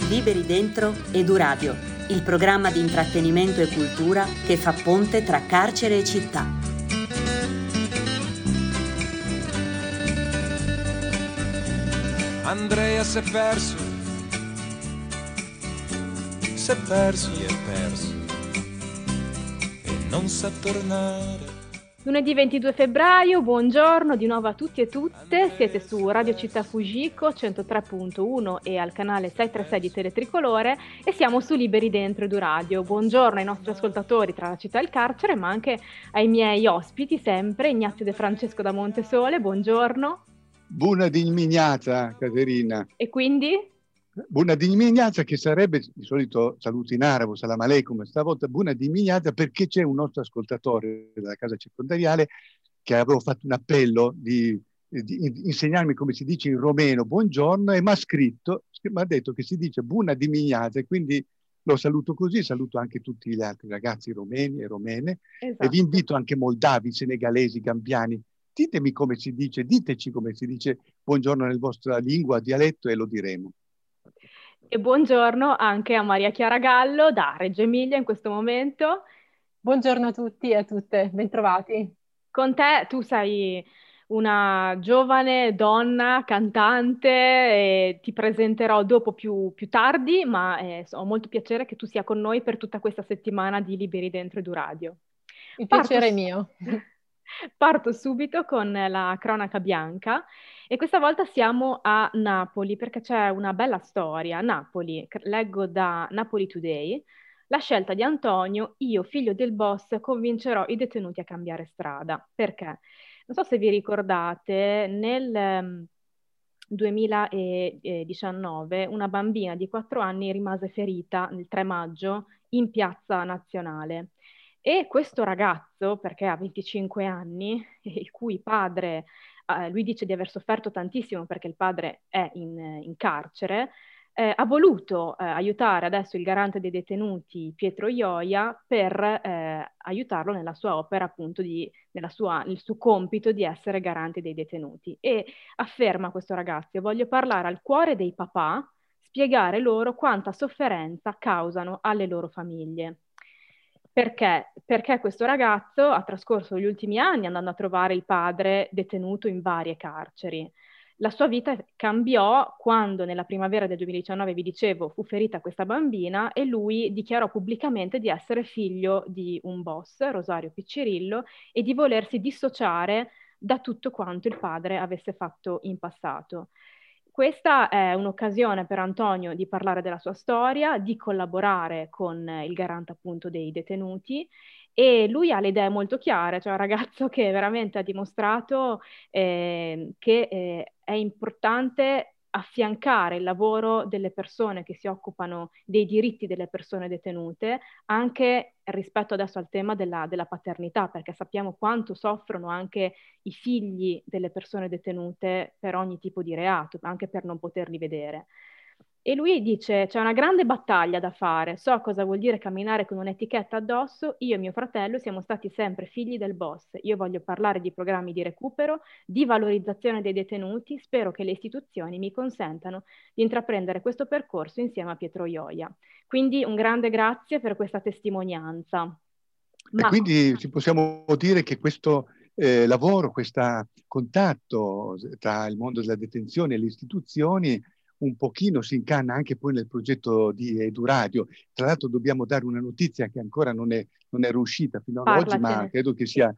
Liberi Dentro Eduradio, il programma di intrattenimento e cultura che fa ponte tra carcere e città. Andrea si è perso, si è perso e non sa tornare. Lunedì 22 febbraio, buongiorno di nuovo a tutti e tutte, siete su Radio Città Fujiko 103.1 e al canale 636 di Teletricolore e siamo su Liberi Dentro Eduradio. Buongiorno ai nostri ascoltatori tra la città e il carcere, ma anche ai miei ospiti sempre, Ignazio De Francesco da Montesole, buongiorno. Buona dignità, Caterina. E quindi? Buona dignità, che sarebbe, di solito saluto in arabo, salam aleikum, stavolta buona dignità perché c'è un nostro ascoltatore della casa circondariale che avevo fatto un appello di insegnarmi come si dice in romeno buongiorno e mi ha detto che si dice buona dignità e quindi lo saluto così, saluto anche tutti gli altri ragazzi romeni e romene. Esatto. E vi invito anche moldavi, senegalesi, gambiani. Diteci come si dice buongiorno nella vostra lingua, dialetto e lo diremo. E buongiorno anche a Maria Chiara Gallo da Reggio Emilia in questo momento. Buongiorno a tutti e a tutte, bentrovati. Con te, tu sei una giovane donna cantante e ti presenterò dopo più tardi, ma ho molto piacere che tu sia con noi per tutta questa settimana di Liberi Dentro Eduradio. Il piacere è mio. Parto subito con la cronaca bianca e questa volta siamo a Napoli perché c'è una bella storia. Napoli, leggo da Napoli Today, la scelta di Antonio, io figlio del boss convincerò i detenuti a cambiare strada. Perché? Non so se vi ricordate, nel 2019 una bambina di 4 anni rimase ferita il 3 maggio in Piazza Nazionale. E questo ragazzo, perché ha 25 anni, il cui padre, lui dice di aver sofferto tantissimo perché il padre è in carcere, ha voluto aiutare adesso il garante dei detenuti Pietro Ioia per aiutarlo nella sua opera, appunto, nel suo compito di essere garante dei detenuti. E afferma questo ragazzo: voglio parlare al cuore dei papà, spiegare loro quanta sofferenza causano alle loro famiglie. Perché? Perché questo ragazzo ha trascorso gli ultimi anni andando a trovare il padre detenuto in varie carceri. La sua vita cambiò quando nella primavera del 2019, vi dicevo, fu ferita questa bambina e lui dichiarò pubblicamente di essere figlio di un boss, Rosario Piccirillo, e di volersi dissociare da tutto quanto il padre avesse fatto in passato. Questa è un'occasione per Antonio di parlare della sua storia, di collaborare con il garante appunto dei detenuti e lui ha le idee molto chiare, cioè un ragazzo che veramente ha dimostrato che è importante affiancare il lavoro delle persone che si occupano dei diritti delle persone detenute, anche rispetto adesso al tema della paternità, perché sappiamo quanto soffrono anche i figli delle persone detenute per ogni tipo di reato, anche per non poterli vedere. E lui dice: c'è una grande battaglia da fare, so cosa vuol dire camminare con un'etichetta addosso, io e mio fratello siamo stati sempre figli del boss, io voglio parlare di programmi di recupero, di valorizzazione dei detenuti, spero che le istituzioni mi consentano di intraprendere questo percorso insieme a Pietro Ioia. Quindi un grande grazie per questa testimonianza. E quindi ci possiamo dire che questo lavoro, questo contatto tra il mondo della detenzione e le istituzioni un pochino si incanna anche poi nel progetto di Eduradio. Tra l'altro dobbiamo dare una notizia che ancora non era uscita fino ad oggi, ma credo che sia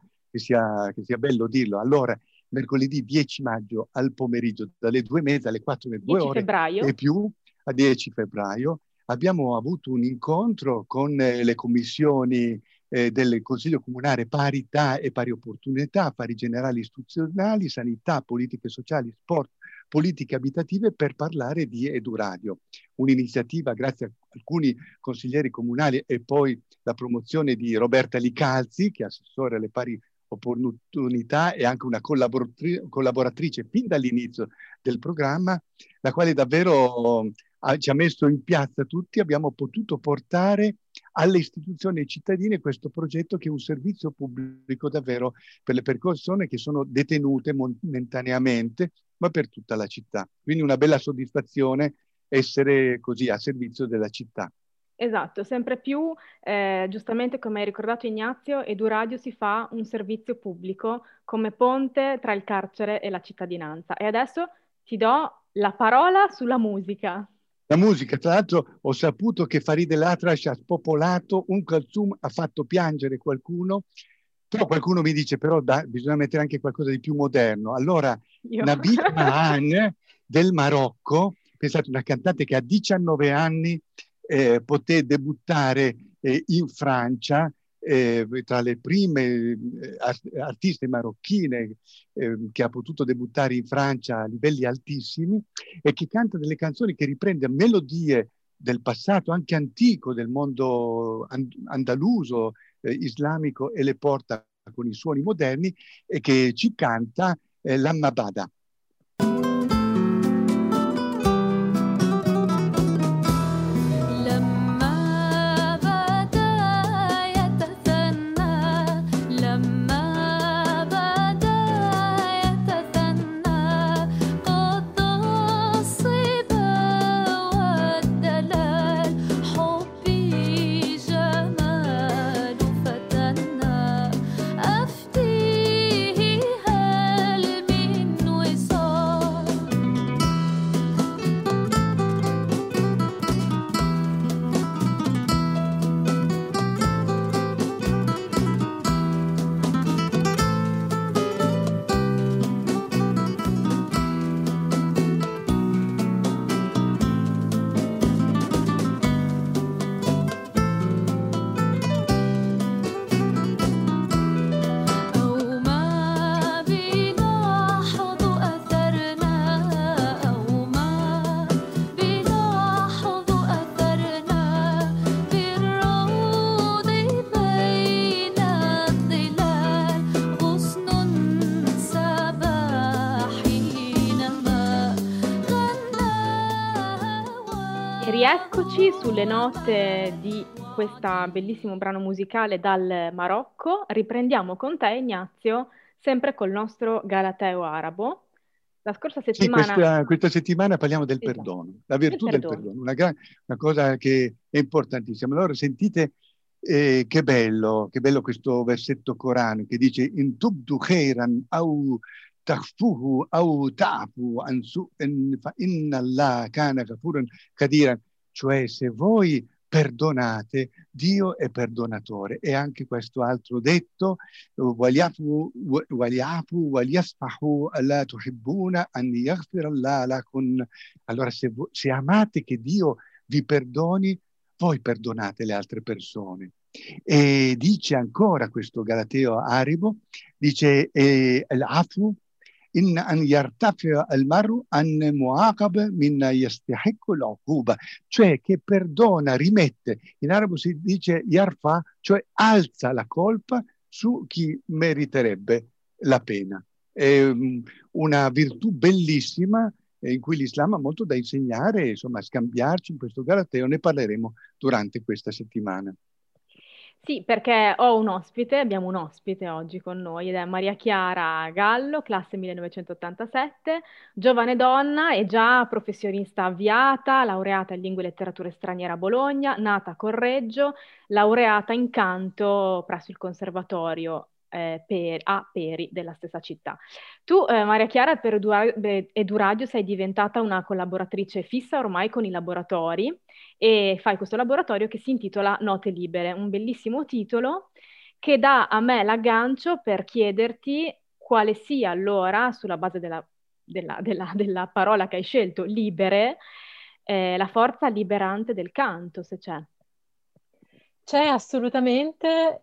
bello dirlo. Allora, mercoledì 10 maggio al pomeriggio, dalle 2:30 alle 4:00, 2 ore febbraio. E più, a 10 febbraio, abbiamo avuto un incontro con le commissioni del Consiglio Comunale Parità e Pari Opportunità, Affari Generali Istituzionali, Sanità, Politiche Sociali, Sport, Politiche Abitative per parlare di Eduradio. Un'iniziativa grazie a alcuni consiglieri comunali e poi la promozione di Roberta Licalzi, che è assessore alle pari opportunità e anche una collaboratrice fin dall'inizio del programma, la quale davvero ci ha messo in piazza tutti. Abbiamo potuto portare alle istituzioni e ai cittadini questo progetto, che è un servizio pubblico davvero per le persone che sono detenute momentaneamente, ma per tutta la città. Quindi una bella soddisfazione essere così a servizio della città. Esatto, sempre più, giustamente come hai ricordato Ignazio, EduRadio si fa un servizio pubblico come ponte tra il carcere e la cittadinanza. E adesso ti do la parola sulla musica. La musica, tra l'altro, ho saputo che Farid El-Atrash ha spopolato, Kulthum ha fatto piangere qualcuno, però qualcuno mi dice bisogna mettere anche qualcosa di più moderno. Allora, Nabila Mahan del Marocco, pensate, una cantante che a 19 anni poté debuttare in Francia, tra le prime artiste marocchine che ha potuto debuttare in Francia a livelli altissimi, e che canta delle canzoni che riprendono melodie del passato anche antico del mondo andaluso, islamico, e le porta con i suoni moderni, e che ci canta l'Ammabada. Rieccoci sulle note di questo bellissimo brano musicale dal Marocco. Riprendiamo con te, Ignazio, sempre col nostro Galateo arabo. La scorsa settimana... Sì, questa settimana parliamo del perdono, la virtù del perdono, una cosa che è importantissima. Allora sentite che bello questo versetto corano che dice in tubdu khairan au takhfuhu au ta'fu an su'in fa inna Allah kana ghafuran qadiran. Cioè, se voi perdonate, Dio è perdonatore. E anche questo altro detto, waliyafu waliyasfahu alla tuhibbuna an yaghfira Allah lakum. Allora, se amate che Dio vi perdoni, voi perdonate le altre persone. E dice ancora questo Galateo arabo, dice l'afu in an yartafi'a al-mar'u an mu'aqab min yastahiqqu al-'uquba, cioè che perdona, rimette. In arabo si dice yarfa, cioè alza la colpa su chi meriterebbe la pena. È una virtù bellissima in cui l'Islam ha molto da insegnare, insomma, scambiarci in questo Galateo. Ne parleremo durante questa settimana. Sì, perché abbiamo un ospite oggi con noi ed è Maria Chiara Gallo, classe 1987, giovane donna e già professionista avviata, laureata in lingue e letterature straniere a Bologna, nata a Correggio, laureata in canto presso il Conservatorio a Peri della stessa città. Tu, Maria Chiara, per EduRadio sei diventata una collaboratrice fissa ormai con i laboratori e fai questo laboratorio che si intitola Note Libere, un bellissimo titolo che dà a me l'aggancio per chiederti quale sia allora, sulla base della parola che hai scelto, libere, la forza liberante del canto, se c'è. C'è assolutamente,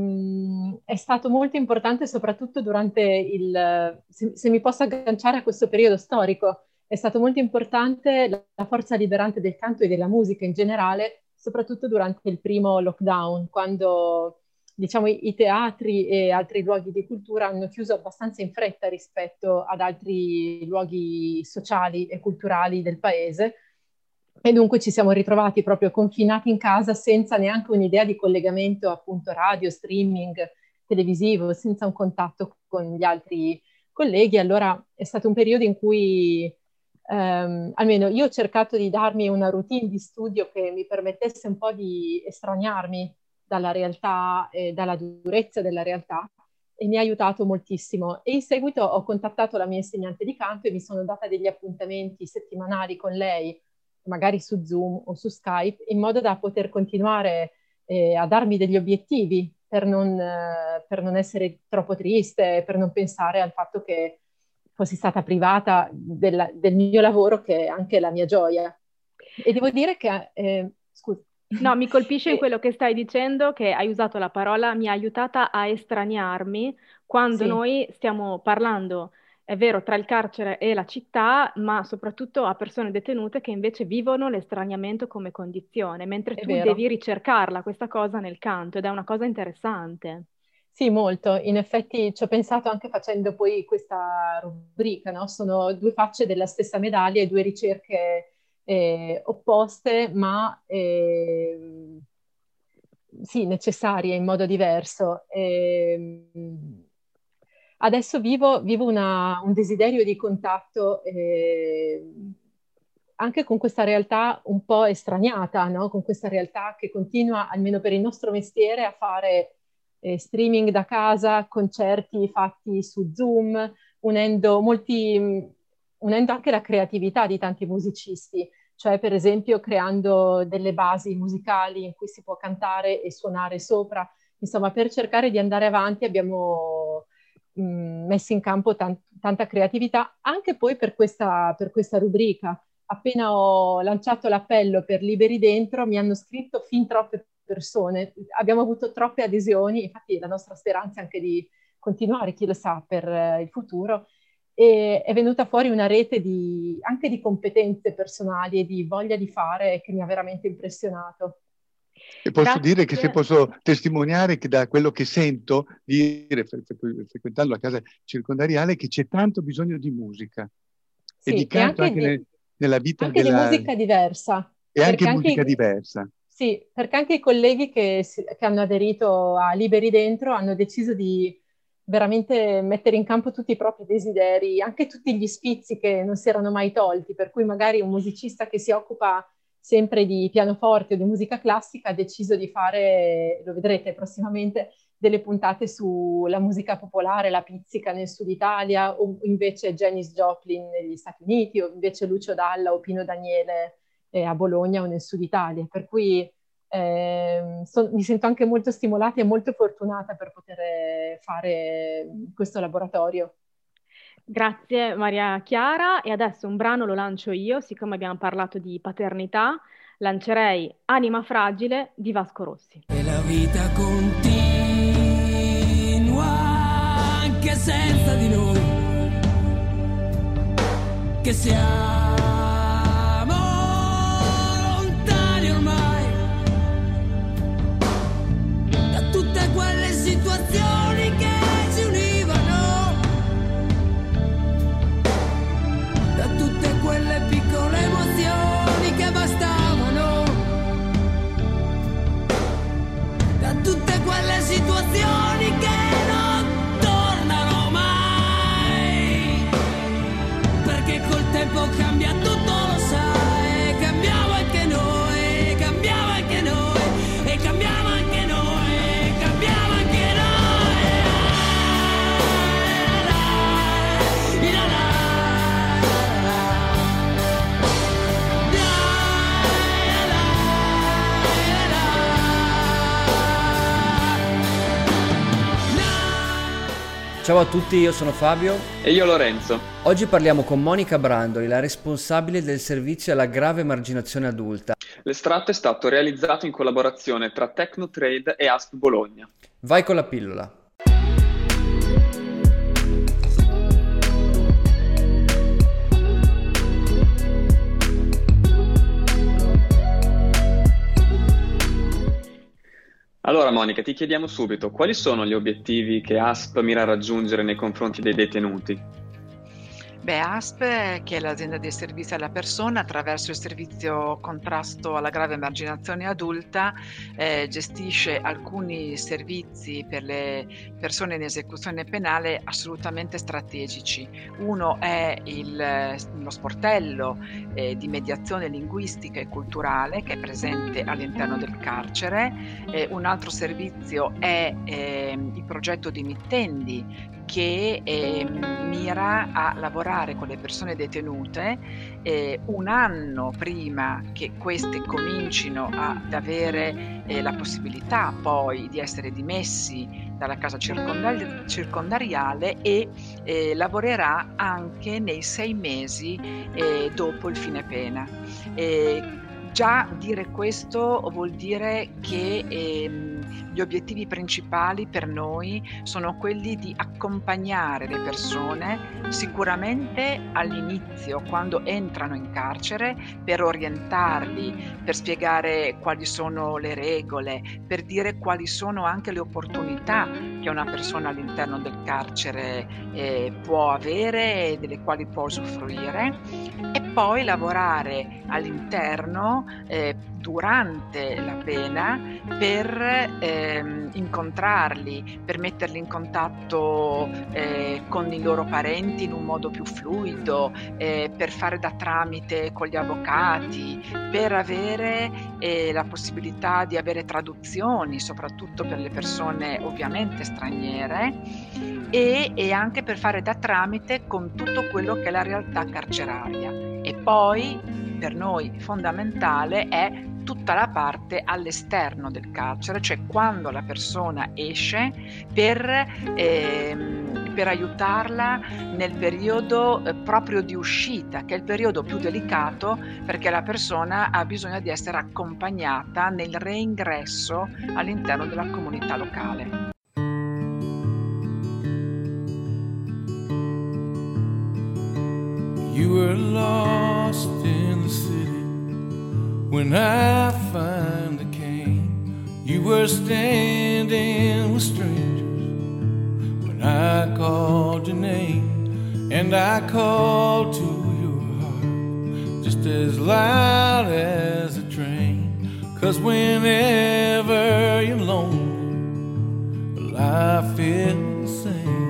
è stato molto importante soprattutto durante se mi posso agganciare a questo periodo storico, è stato molto importante la forza liberante del canto e della musica in generale, soprattutto durante il primo lockdown, quando diciamo i teatri e altri luoghi di cultura hanno chiuso abbastanza in fretta rispetto ad altri luoghi sociali e culturali del paese. E dunque ci siamo ritrovati proprio confinati in casa senza neanche un'idea di collegamento appunto radio, streaming, televisivo, senza un contatto con gli altri colleghi. Allora è stato un periodo in cui almeno io ho cercato di darmi una routine di studio che mi permettesse un po' di estraniarmi dalla realtà e dalla durezza della realtà, e mi ha aiutato moltissimo. E in seguito ho contattato la mia insegnante di canto e mi sono data degli appuntamenti settimanali con lei, magari su Zoom o su Skype, in modo da poter continuare a darmi degli obiettivi per non essere troppo triste, per non pensare al fatto che fossi stata privata del mio lavoro, che è anche la mia gioia. E devo dire che, scusa. No, mi colpisce in quello che stai dicendo, che hai usato la parola mi ha aiutata a estraniarmi, quando Sì. noi stiamo parlando, è vero, tra il carcere e la città, ma soprattutto a persone detenute che invece vivono l'estraniamento come condizione, mentre È tu vero. devi ricercarla questa cosa nel canto, ed è una cosa interessante. Sì, molto. In effetti ci ho pensato anche facendo poi questa rubrica, no? Sono due facce della stessa medaglia e due ricerche opposte, ma sì, necessarie in modo diverso. Adesso vivo un desiderio di contatto anche con questa realtà un po' estraniata, no? Con questa realtà che continua, almeno per il nostro mestiere, a fare streaming da casa, concerti fatti su Zoom, unendo anche la creatività di tanti musicisti, cioè per esempio creando delle basi musicali in cui si può cantare e suonare sopra. Insomma, per cercare di andare avanti abbiamo messo in campo tanta creatività, anche poi per questa rubrica. Appena ho lanciato l'appello per Liberi Dentro, mi hanno scritto fin troppe persone, abbiamo avuto troppe adesioni, infatti la nostra speranza è anche di continuare, chi lo sa, per il futuro, e è venuta fuori una rete anche di competenze personali e di voglia di fare che mi ha veramente impressionato. E posso dire che, se posso testimoniare, che da quello che sento, frequentando la casa circondariale, che c'è tanto bisogno di musica, sì, e di canto anche nella vita anche di musica diversa. E anche musica diversa. Sì, perché anche i colleghi che hanno aderito a Liberi Dentro hanno deciso di veramente mettere in campo tutti i propri desideri, anche tutti gli sfizi che non si erano mai tolti, per cui magari un musicista che si occupa sempre di pianoforte o di musica classica ha deciso di fare, lo vedrete prossimamente, delle puntate sulla musica popolare, la pizzica nel Sud Italia, o invece Janis Joplin negli Stati Uniti, o invece Lucio Dalla o Pino Daniele a Bologna o nel Sud Italia. Per cui mi sento anche molto stimolata e molto fortunata per poter fare questo laboratorio. Grazie Maria Chiara, e adesso un brano lo lancio io, siccome abbiamo parlato di paternità, lancerei Anima Fragile di Vasco Rossi. E la vita continua anche senza di noi, che siamo lontani ormai da tutte quelle situazioni che ci univano, da tutte quelle piccole emozioni che bastavano, da tutte quelle situazioni che non tornano mai, perché col tempo cambia tutto, lo sai, cambiamo anche noi, cambiamo anche noi, e cambiamo anche noi, cambiamo anche noi. La la, Ciao a tutti, io sono Fabio. E io Lorenzo. Oggi parliamo con Monica Brandoli, la responsabile del servizio alla grave emarginazione adulta. L'estratto è stato realizzato in collaborazione tra Tecnotrade e ASP Bologna. Vai con la pillola. Allora Monica, ti chiediamo subito, quali sono gli obiettivi che ASP mira a raggiungere nei confronti dei detenuti? ASP, che è l'azienda dei servizi alla persona, attraverso il servizio contrasto alla grave emarginazione adulta, gestisce alcuni servizi per le persone in esecuzione penale assolutamente strategici. Uno è lo sportello di mediazione linguistica e culturale che è presente all'interno del carcere. Un altro servizio è il progetto di Mittendi, che mira a lavorare con le persone detenute un anno prima che queste comincino ad avere la possibilità poi di essere dimessi dalla casa circondariale, e lavorerà anche nei 6 mesi dopo il fine pena. Già dire questo vuol dire che gli obiettivi principali per noi sono quelli di accompagnare le persone sicuramente all'inizio, quando entrano in carcere, per orientarli, per spiegare quali sono le regole, per dire quali sono anche le opportunità che una persona all'interno del carcere può avere e delle quali può usufruire, e poi lavorare all'interno durante la pena per incontrarli, per metterli in contatto con i loro parenti in un modo più fluido, per fare da tramite con gli avvocati, per avere la possibilità di avere traduzioni, soprattutto per le persone ovviamente straniere, e anche per fare da tramite con tutto quello che è la realtà carceraria. E poi per noi fondamentale è tutta la parte all'esterno del carcere, cioè quando la persona esce, per aiutarla nel periodo proprio di uscita, che è il periodo più delicato, perché la persona ha bisogno di essere accompagnata nel reingresso all'interno della comunità locale. You were lost in the city when I finally came. You were standing with strangers when I called your name, and I called to your heart just as loud as a train. 'Cause whenever you're lonely, well, I feel the same.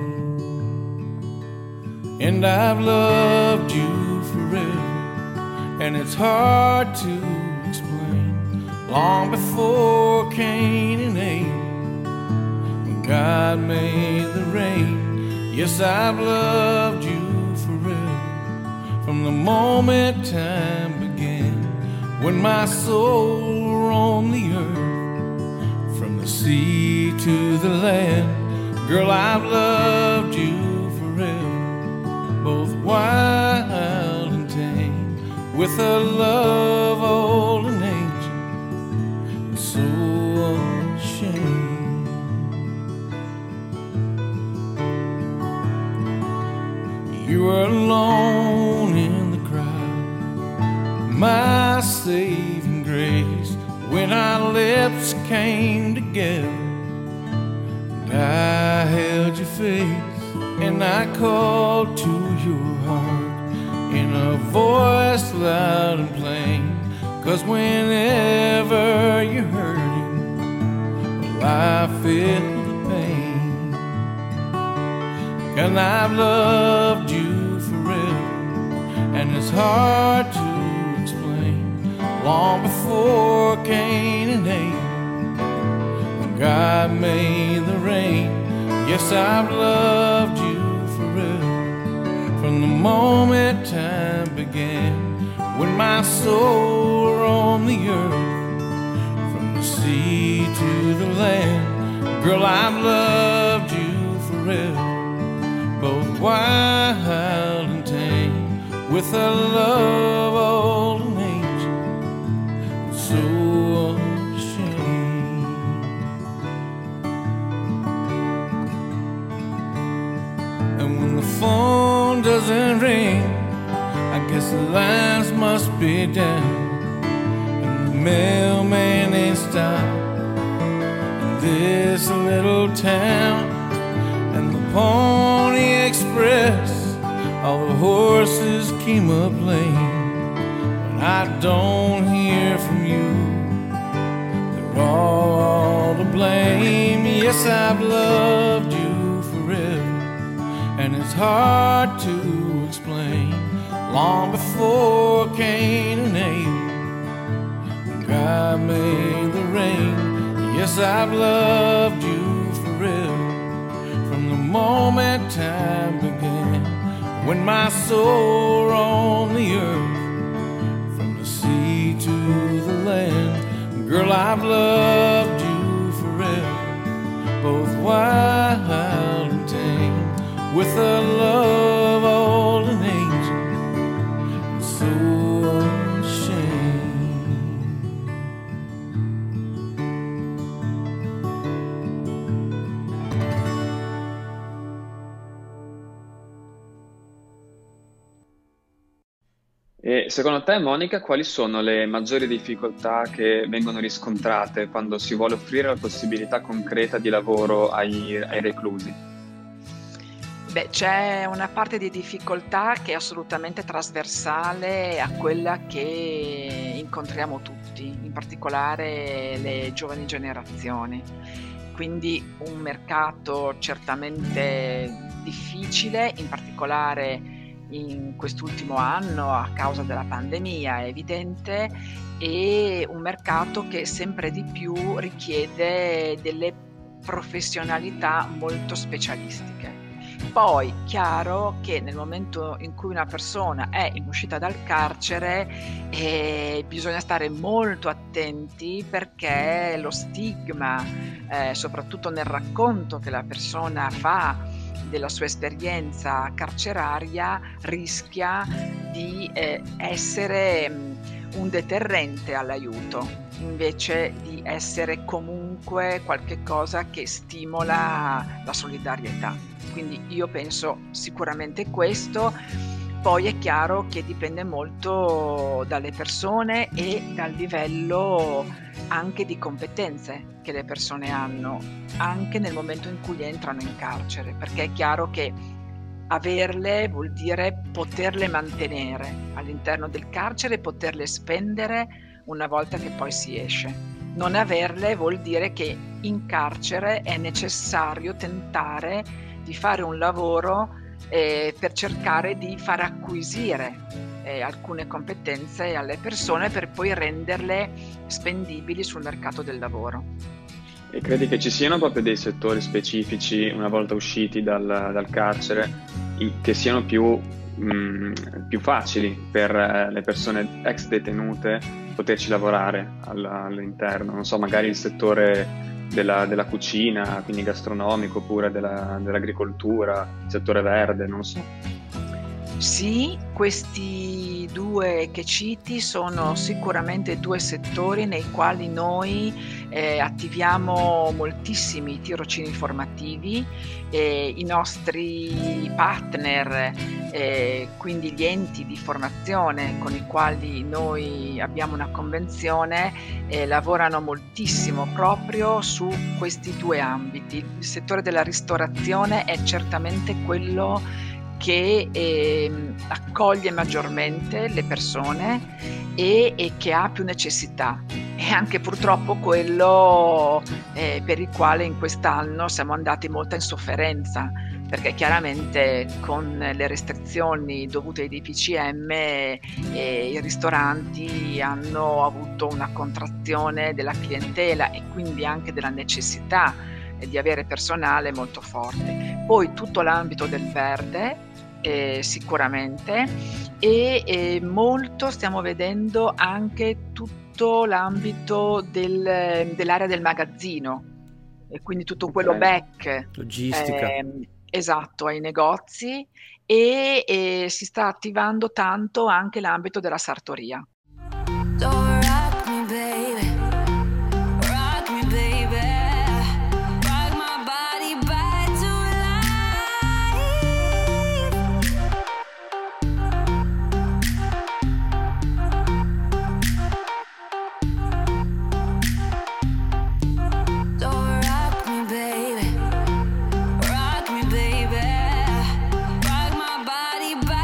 And I've loved you forever, and it's hard to explain. Long before Cain and Abel, when God made the rain, yes, I've loved you forever. From the moment time began, when my soul roamed the earth, from the sea to the land, girl, I've loved you forever. Both wild and tame, with a love old and ancient, and so unashamed. You were alone in the crowd, my saving grace, when our lips came together, and I held your face, and I called to your heart in a voice loud and plain. 'Cause whenever you're hurting, well, I feel the pain. And I've loved you forever, and it's hard to explain. Long before Cain and Abel, when God made the rain, yes, I've loved you forever. From the moment time began, when my soul roamed the earth, from the sea to the land, girl, I've loved you forever. Both wild and tame, with a love old and ancient, so unashamed. And when the phone doesn't ring, I guess the lines must be down, and the mailman ain't stopped in this little town, and the Pony Express all the horses came up lame. When I don't hear from you, they're all to blame. Yes, I've loved you forever, and it's hard to explain. Long before Cain and Abel, God made the rain. Yes, I've loved you forever, from the moment time began, when my soul roamed the earth, from the sea to the land. Girl, I've loved you forever, both wild and tame, with a love old and ancient, and so unashamed. E secondo te, Monica, quali sono le maggiori difficoltà che vengono riscontrate quando si vuole offrire la possibilità concreta di lavoro ai reclusi? Beh, c'è una parte di difficoltà che è assolutamente trasversale a quella che incontriamo tutti, in particolare le giovani generazioni. Quindi un mercato certamente difficile, in particolare in quest'ultimo anno a causa della pandemia, è evidente, e un mercato che sempre di più richiede delle professionalità molto specialistiche. Poi, chiaro che nel momento in cui una persona è in uscita dal carcere bisogna stare molto attenti, perché lo stigma, soprattutto nel racconto che la persona fa della sua esperienza carceraria, rischia di essere un deterrente all'aiuto, invece di essere comunque qualche cosa che stimola la solidarietà. Quindi io penso sicuramente questo. Poi è chiaro che dipende molto dalle persone e dal livello anche di competenze che le persone hanno, anche nel momento in cui entrano in carcere, perché è chiaro che averle vuol dire poterle mantenere all'interno del carcere e poterle spendere una volta che poi si esce. Non averle vuol dire che in carcere è necessario tentare di fare un lavoro per cercare di far acquisire alcune competenze alle persone, per poi renderle spendibili sul mercato del lavoro. E credi che ci siano proprio dei settori specifici, una volta usciti dal carcere, che siano più facili per le persone ex detenute poterci lavorare all'interno? Non so, magari il settore della cucina, quindi gastronomico, oppure dell'agricoltura, il settore verde, non so. Sì, questi due che citi sono sicuramente due settori nei quali noi attiviamo moltissimi tirocini formativi. I nostri partner, quindi gli enti di formazione con i quali noi abbiamo una convenzione, lavorano moltissimo proprio su questi due ambiti. Il settore della ristorazione è certamente quello che accoglie maggiormente le persone e che ha più necessità. È anche purtroppo quello per il quale in quest'anno siamo andati molto in sofferenza, perché chiaramente con le restrizioni dovute ai DPCM i ristoranti hanno avuto una contrazione della clientela e quindi anche della necessità di avere personale molto forte. Poi tutto l'ambito del verde, sicuramente, e molto stiamo vedendo anche tutto l'ambito dell'area del magazzino, e quindi tutto quello back, logistica, esatto, ai negozi, e si sta attivando tanto anche l'ambito della sartoria. Rock my body back.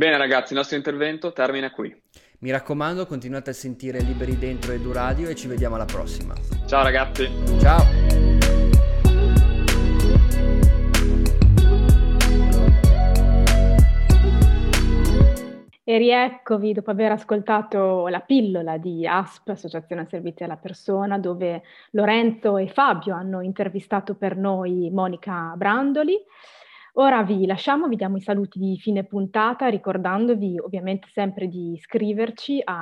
Bene ragazzi, il nostro intervento termina qui. Mi raccomando, continuate a sentire Liberi Dentro EduRadio e ci vediamo alla prossima. Ciao ragazzi. Ciao. E rieccovi dopo aver ascoltato la pillola di ASP, Associazione Servizi alla Persona, dove Lorenzo e Fabio hanno intervistato per noi Monica Brandoli. Ora vi lasciamo, vi diamo i saluti di fine puntata, ricordandovi ovviamente sempre di iscriverci a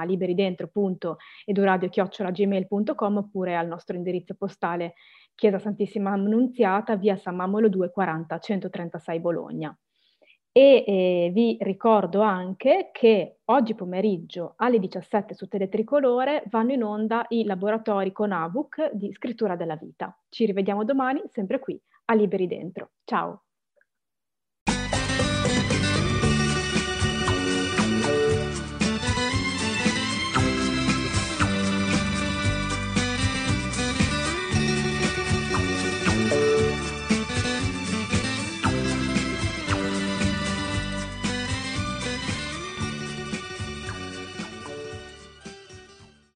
liberidentro.eduradio@gmail.com oppure al nostro indirizzo postale Chiesa Santissima Annunziata, via San Mamolo 240 136 Bologna. E vi ricordo anche che oggi pomeriggio alle 17 su Teletricolore vanno in onda i laboratori con AVUC di scrittura della vita. Ci rivediamo domani, sempre qui, a Liberi Dentro. Ciao!